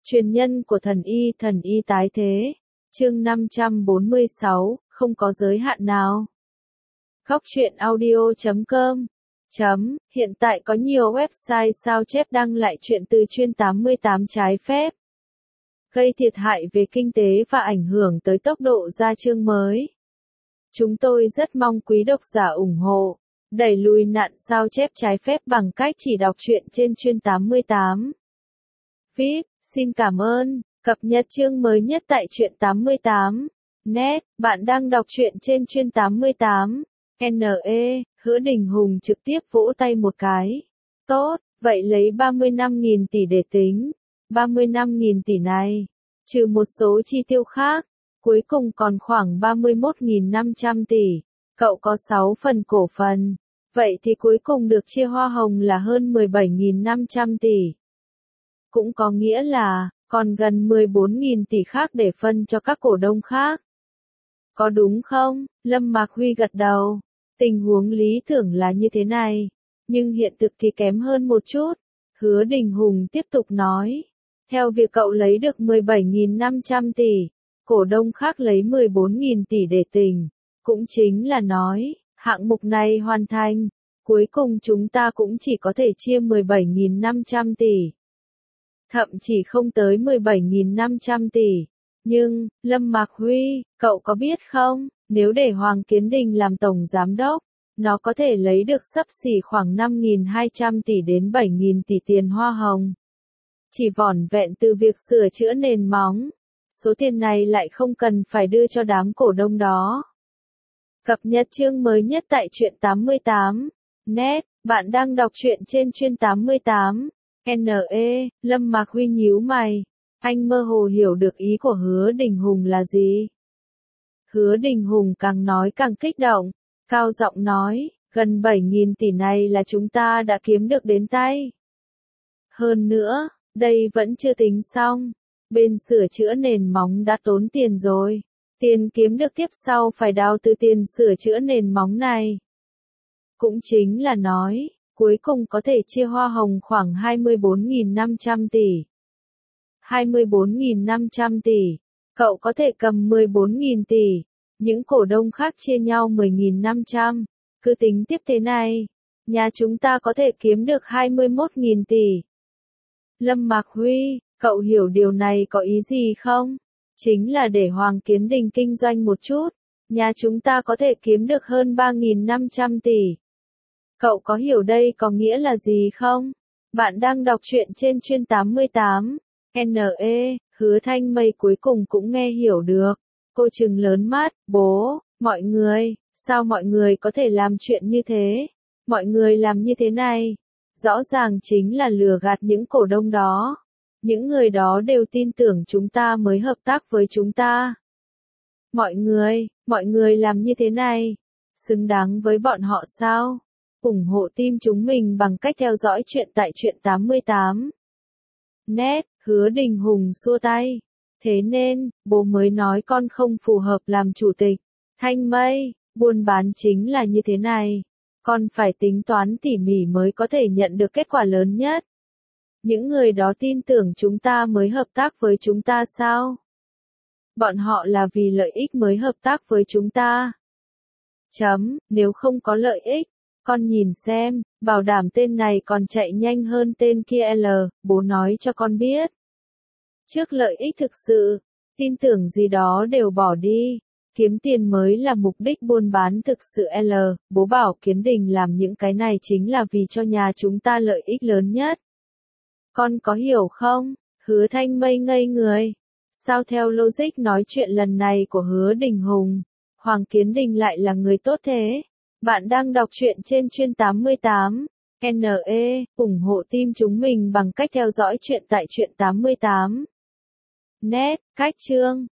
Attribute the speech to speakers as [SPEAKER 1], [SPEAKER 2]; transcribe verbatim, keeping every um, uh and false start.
[SPEAKER 1] Truyền nhân của thần y, thần y tái thế. Chương năm trăm bốn mươi sáu, không có giới hạn nào. Góc truyện audio chấm com chấm Hiện tại có nhiều website sao chép đăng lại chuyện từ chuyên tám mươi tám trái phép, gây thiệt hại về kinh tế và ảnh hưởng tới tốc độ ra chương mới. Chúng tôi rất mong quý độc giả ủng hộ, đẩy lùi nạn sao chép trái phép bằng cách chỉ đọc truyện trên chuyên tám mươi tám. vê i pê, xin cảm ơn, cập nhật chương mới nhất tại truyện tám mươi tám. Net, bạn đang đọc truyện trên chuyên tám mươi tám. en e, Hứa Đình Hùng trực tiếp vỗ tay một cái. Tốt, vậy lấy ba mươi lăm nghìn tỷ để tính. ba mươi lăm nghìn tỷ này, trừ một số chi tiêu khác, cuối cùng còn khoảng ba mươi mốt nghìn năm trăm tỷ. Cậu có sáu phần cổ phần, vậy thì cuối cùng được chia hoa hồng là hơn mười bảy nghìn năm trăm tỷ. Cũng có nghĩa là, còn gần mười bốn nghìn tỷ khác để phân cho các cổ đông khác. Có đúng không? Lâm Mạc Huy gật đầu. Tình huống lý tưởng là như thế này, nhưng hiện thực thì kém hơn một chút. Hứa Đình Hùng tiếp tục nói. Theo việc cậu lấy được mười bảy nghìn năm trăm tỷ, cổ đông khác lấy mười bốn nghìn tỷ để tình. Cũng chính là nói, hạng mục này hoàn thành, cuối cùng chúng ta cũng chỉ có thể chia mười bảy nghìn năm trăm tỷ. Thậm chí không tới mười bảy nghìn năm trăm tỷ. Nhưng, Lâm Mạc Huy, cậu có biết không, nếu để Hoàng Kiến Đình làm tổng giám đốc, nó có thể lấy được xấp xỉ khoảng năm nghìn hai trăm tỷ đến bảy nghìn tỷ tiền hoa hồng. Chỉ vỏn vẹn từ việc sửa chữa nền móng, số tiền này lại không cần phải đưa cho đám cổ đông đó. Cập nhật chương mới nhất tại truyện tám mươi tám. Net, bạn đang đọc truyện trên chuyên tám mươi tám. en e, Lâm Mạc Huy nhíu mày. Anh mơ hồ hiểu được ý của Hứa Đình Hùng là gì. Hứa Đình Hùng càng nói càng kích động, cao giọng nói, gần bảy nghìn tỷ này là chúng ta đã kiếm được đến tay. Hơn nữa, đây vẫn chưa tính xong, bên sửa chữa nền móng đã tốn tiền rồi, tiền kiếm được tiếp sau phải đào từ tiền sửa chữa nền móng này. Cũng chính là nói, cuối cùng có thể chia hoa hồng khoảng hai mươi bốn nghìn năm trăm tỷ. hai mươi bốn nghìn năm trăm tỷ, cậu có thể cầm mười bốn nghìn tỷ, những cổ đông khác chia nhau mười nghìn năm trăm, cứ tính tiếp thế này, nhà chúng ta có thể kiếm được hai mươi mốt nghìn tỷ. Lâm Mạc Huy, cậu hiểu điều này có ý gì không? Chính là để Hoàng Kiến Đình kinh doanh một chút, nhà chúng ta có thể kiếm được hơn ba nghìn năm trăm tỷ. Cậu có hiểu đây có nghĩa là gì không? Bạn đang đọc truyện trên chuyên tám mươi tám. en e, Hứa Thanh Mây cuối cùng cũng nghe hiểu được. Cô trừng lớn mắt, bố, mọi người, sao mọi người có thể làm chuyện như thế? Mọi người làm như thế này, rõ ràng chính là lừa gạt những cổ đông đó. Những người đó đều tin tưởng chúng ta mới hợp tác với chúng ta. Mọi người, mọi người làm như thế này, xứng đáng với bọn họ sao? Ủng hộ team chúng mình bằng cách theo dõi truyện tại truyện tám mươi tám. Net, Hứa Đình Hùng xua tay. Thế nên, bố mới nói con không phù hợp làm chủ tịch. Thanh Mây, buôn bán chính là như thế này. Con phải tính toán tỉ mỉ mới có thể nhận được kết quả lớn nhất. Những người đó tin tưởng chúng ta mới hợp tác với chúng ta sao? Bọn họ là vì lợi ích mới hợp tác với chúng ta. Chấm, nếu không có lợi ích, con nhìn xem, bảo đảm tên này còn chạy nhanh hơn tên kia L, bố nói cho con biết. Trước lợi ích thực sự, tin tưởng gì đó đều bỏ đi, kiếm tiền mới là mục đích buôn bán thực sự L, bố bảo Kiến Đình làm những cái này chính là vì cho nhà chúng ta lợi ích lớn nhất. Con có hiểu không? Hứa Thanh Mây ngây người. Sao theo logic nói chuyện lần này của Hứa Đình Hùng, Hoàng Kiến Đình lại là người tốt thế? Bạn đang đọc truyện trên chuyên tám mươi tám. en e, ủng hộ team chúng mình bằng cách theo dõi truyện tại truyện tám mươi tám. Net, cách chương.